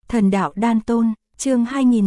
Thần đạo đan tôn, chương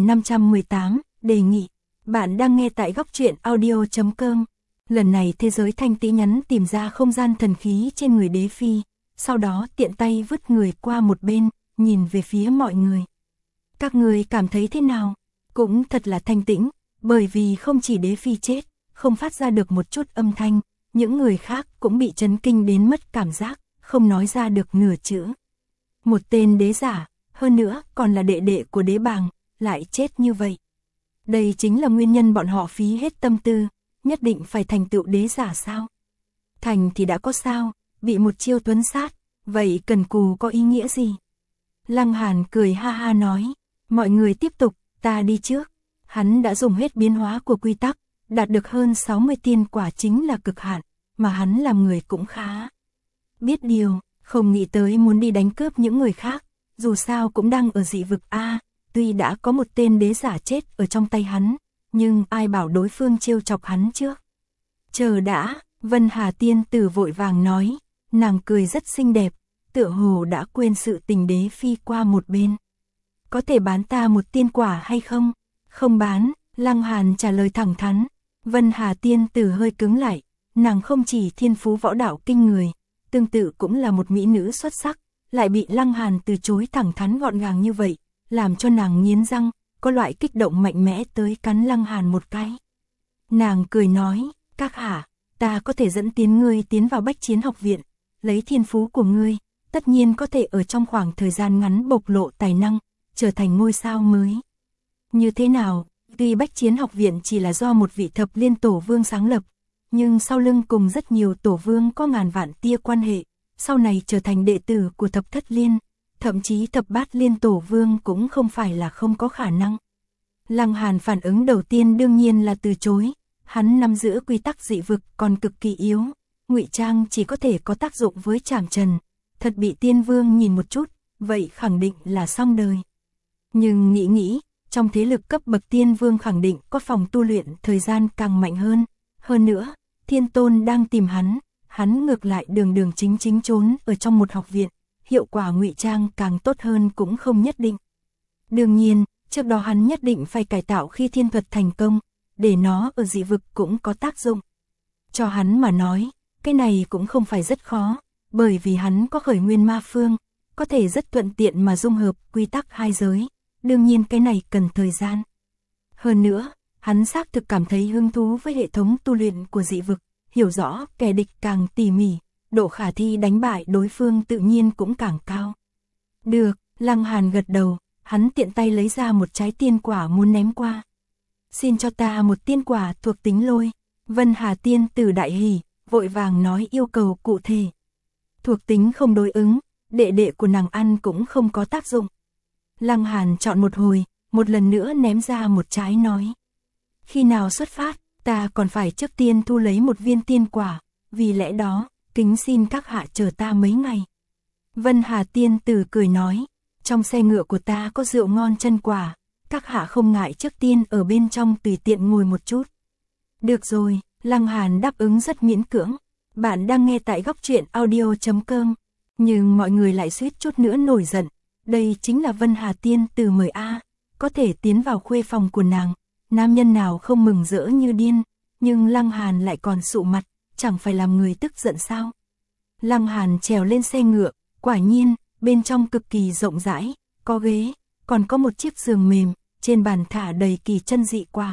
2518, đề nghị. Bạn đang nghe tại góc truyện audio.com. Lần này thế giới thanh tý nhắn tìm ra không gian thần khí trên người đế phi, sau đó tiện tay vứt người qua một bên, nhìn về phía mọi người. Các người cảm thấy thế nào? Cũng thật là thanh tĩnh, bởi vì không chỉ đế phi chết, không phát ra được một chút âm thanh, những người khác cũng bị chấn kinh đến mất cảm giác, không nói ra được nửa chữ. Một tên đế giả, hơn nữa còn là đệ đệ của đế bàng, lại chết như vậy. Đây chính là nguyên nhân bọn họ phí hết tâm tư, nhất định phải thành tựu đế giả sao? Thành thì đã có sao, bị một chiêu tuấn sát, vậy cần cù có ý nghĩa gì? Lăng Hàn cười ha ha nói, mọi người tiếp tục, ta đi trước. Hắn đã dùng hết biến hóa của quy tắc, đạt được hơn 60 tiên quả chính là cực hạn, mà hắn làm người cũng khá biết điều, không nghĩ tới muốn đi đánh cướp những người khác, dù sao cũng đang ở dị vực A, tuy đã có một tên đế giả chết ở trong tay hắn, nhưng ai bảo đối phương trêu chọc hắn trước. Chờ đã, Vân Hà tiên tử vội vàng nói, nàng cười rất xinh đẹp, tựa hồ đã quên sự tình đế phi qua một bên. Có thể bán ta một tiên quả hay không? Không bán, Lăng Hàn trả lời thẳng thắn. Vân Hà tiên tử hơi cứng lại, nàng không chỉ thiên phú võ đạo kinh người, tương tự cũng là một mỹ nữ xuất sắc, lại bị Lăng Hàn từ chối thẳng thắn gọn gàng như vậy, làm cho nàng nghiến răng, có loại kích động mạnh mẽ tới cắn Lăng Hàn một cái. Nàng cười nói, các hạ, ta có thể dẫn ngươi tiến vào Bách Chiến học viện, lấy thiên phú của ngươi, tất nhiên có thể ở trong khoảng thời gian ngắn bộc lộ tài năng, trở thành ngôi sao mới. Như thế nào, tuy Bách Chiến học viện chỉ là do một vị thập liên tổ vương sáng lập, nhưng sau lưng cùng rất nhiều tổ vương có ngàn vạn tia quan hệ, sau này trở thành đệ tử của thập thất liên, thậm chí thập bát liên tổ vương cũng không phải là không có khả năng. Lăng Hàn phản ứng đầu tiên đương nhiên là từ chối, hắn nắm giữ quy tắc dị vực còn cực kỳ yếu, ngụy trang chỉ có thể có tác dụng với Trảm Trần, thật bị tiên vương nhìn một chút, vậy khẳng định là xong đời. Nhưng nghĩ, trong thế lực cấp bậc tiên vương khẳng định có phòng tu luyện thời gian càng mạnh hơn nữa, Thiên Tôn đang tìm hắn ngược lại đường chính trốn ở trong một học viện, hiệu quả ngụy trang càng tốt hơn cũng không nhất định. Đương nhiên, trước đó hắn nhất định phải cải tạo khi thiên thuật thành công, để nó ở dị vực cũng có tác dụng. Cho hắn mà nói, cái này cũng không phải rất khó, bởi vì hắn có khởi nguyên ma phương, có thể rất thuận tiện mà dung hợp quy tắc hai giới, đương nhiên cái này cần thời gian. Hơn nữa, hắn xác thực cảm thấy hứng thú với hệ thống tu luyện của dị vực, hiểu rõ kẻ địch càng tỉ mỉ, độ khả thi đánh bại đối phương tự nhiên cũng càng cao. Được, Lăng Hàn gật đầu, hắn tiện tay lấy ra một trái tiên quả muốn ném qua. Xin cho ta một tiên quả thuộc tính lôi. Vân Hà tiên tử đại hỉ, vội vàng nói yêu cầu cụ thể. Thuộc tính không đối ứng, đệ đệ của nàng ăn cũng không có tác dụng. Lăng Hàn chọn một hồi, một lần nữa ném ra một trái nói. Khi nào xuất phát, ta còn phải trước tiên thu lấy một viên tiên quả, vì lẽ đó, kính xin các hạ chờ ta mấy ngày. Vân Hà tiên tử cười nói, trong xe ngựa của ta có rượu ngon chân quả, các hạ không ngại trước tiên ở bên trong tùy tiện ngồi một chút. Được rồi, Lăng Hàn đáp ứng rất miễn cưỡng. Bạn đang nghe tại góc truyện audio.com, nhưng mọi người lại suýt chút nữa nổi giận. Đây chính là Vân Hà tiên tử mời A, có thể tiến vào khuê phòng của nàng, nam nhân nào không mừng rỡ như điên, nhưng Lăng Hàn lại còn sụ mặt, chẳng phải làm người tức giận sao. Lăng Hàn trèo lên xe ngựa, quả nhiên, bên trong cực kỳ rộng rãi, có ghế, còn có một chiếc giường mềm, trên bàn thả đầy kỳ chân dị quả.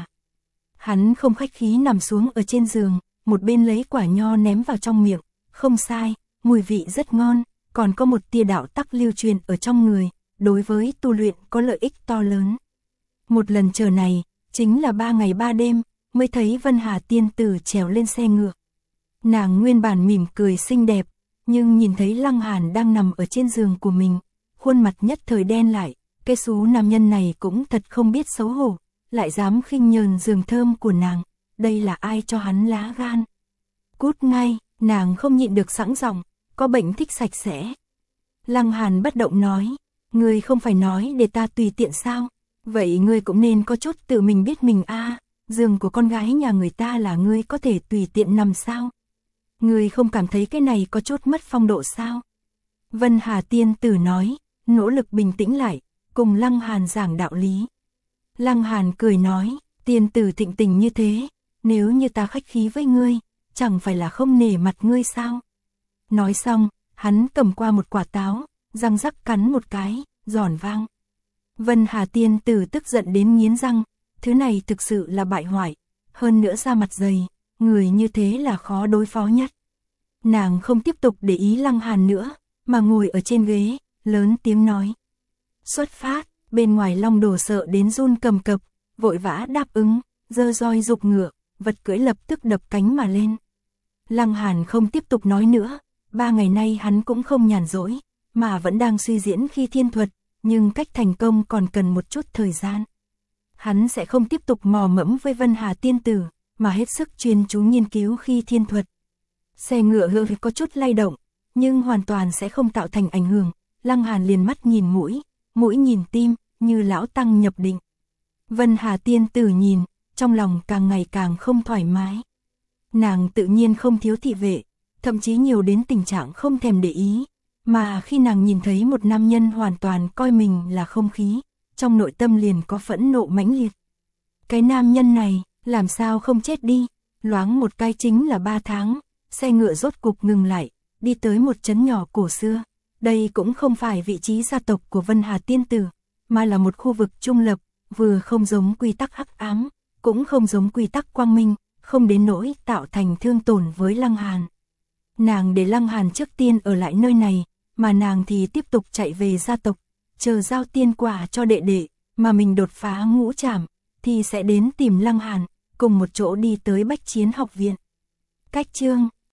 Hắn không khách khí nằm xuống ở trên giường, một bên lấy quả nho ném vào trong miệng, không sai, mùi vị rất ngon, còn có một tia đạo tắc lưu truyền ở trong người, đối với tu luyện có lợi ích to lớn. Một lần chờ này, chính là 3 ngày 3 đêm, mới thấy Vân Hà tiên tử trèo lên xe ngựa. Nàng nguyên bản mỉm cười xinh đẹp, nhưng nhìn thấy Lăng Hàn đang nằm ở trên giường của mình, khuôn mặt nhất thời đen lại, cái xú nam nhân này cũng thật không biết xấu hổ, lại dám khinh nhờn giường thơm của nàng, đây là ai cho hắn lá gan. Cút ngay, nàng không nhịn được sẵn giọng, có bệnh thích sạch sẽ. Lăng Hàn bất động nói, ngươi không phải nói để ta tùy tiện sao, vậy ngươi cũng nên có chút tự mình biết mình a, giường của con gái nhà người ta là ngươi có thể tùy tiện nằm sao. Ngươi không cảm thấy cái này có chút mất phong độ sao? Vân Hà tiên tử nói, nỗ lực bình tĩnh lại, cùng Lăng Hàn giảng đạo lý. Lăng Hàn cười nói, tiên tử thịnh tình như thế, nếu như ta khách khí với ngươi, chẳng phải là không nể mặt ngươi sao? Nói xong, hắn cầm qua một quả táo, răng rắc cắn một cái, giòn vang. Vân Hà tiên tử tức giận đến nghiến răng, thứ này thực sự là bại hoại, hơn nữa da mặt dày, người như thế là khó đối phó nhất. Nàng không tiếp tục để ý Lăng Hàn nữa, mà ngồi ở trên ghế, lớn tiếng nói. Xuất phát, bên ngoài Long Đồ sợ đến run cầm cập, vội vã đáp ứng, giơ roi giục ngựa, vật cưỡi lập tức đập cánh mà lên. Lăng Hàn không tiếp tục nói nữa, 3 ngày nay hắn cũng không nhàn rỗi, mà vẫn đang suy diễn khi thiên thuật, nhưng cách thành công còn cần một chút thời gian. Hắn sẽ không tiếp tục mò mẫm với Vân Hà tiên tử, mà hết sức chuyên chú nghiên cứu khi thiên thuật. Xe ngựa hơi có chút lay động, nhưng hoàn toàn sẽ không tạo thành ảnh hưởng. Lăng Hàn liền mắt nhìn mũi nhìn tim, như lão tăng nhập định. Vân Hà tiên tử nhìn, trong lòng càng ngày càng không thoải mái. Nàng tự nhiên không thiếu thị vệ, thậm chí nhiều đến tình trạng không thèm để ý, mà khi nàng nhìn thấy một nam nhân hoàn toàn coi mình là không khí, trong nội tâm liền có phẫn nộ mãnh liệt. Cái nam nhân này, làm sao không chết đi? Loáng một cái chính là 3 tháng, xe ngựa rốt cục ngừng lại, đi tới một trấn nhỏ cổ xưa. Đây cũng không phải vị trí gia tộc của Vân Hà tiên tử, mà là một khu vực trung lập, vừa không giống quy tắc hắc ám, cũng không giống quy tắc quang minh, không đến nỗi tạo thành thương tổn với Lăng Hàn. Nàng để Lăng Hàn trước tiên ở lại nơi này, mà nàng thì tiếp tục chạy về gia tộc, chờ giao tiên quả cho đệ đệ, mà mình đột phá ngũ trảm, thì sẽ đến tìm Lăng Hàn, cùng một chỗ đi tới Bách Chiến học viện. Cách chương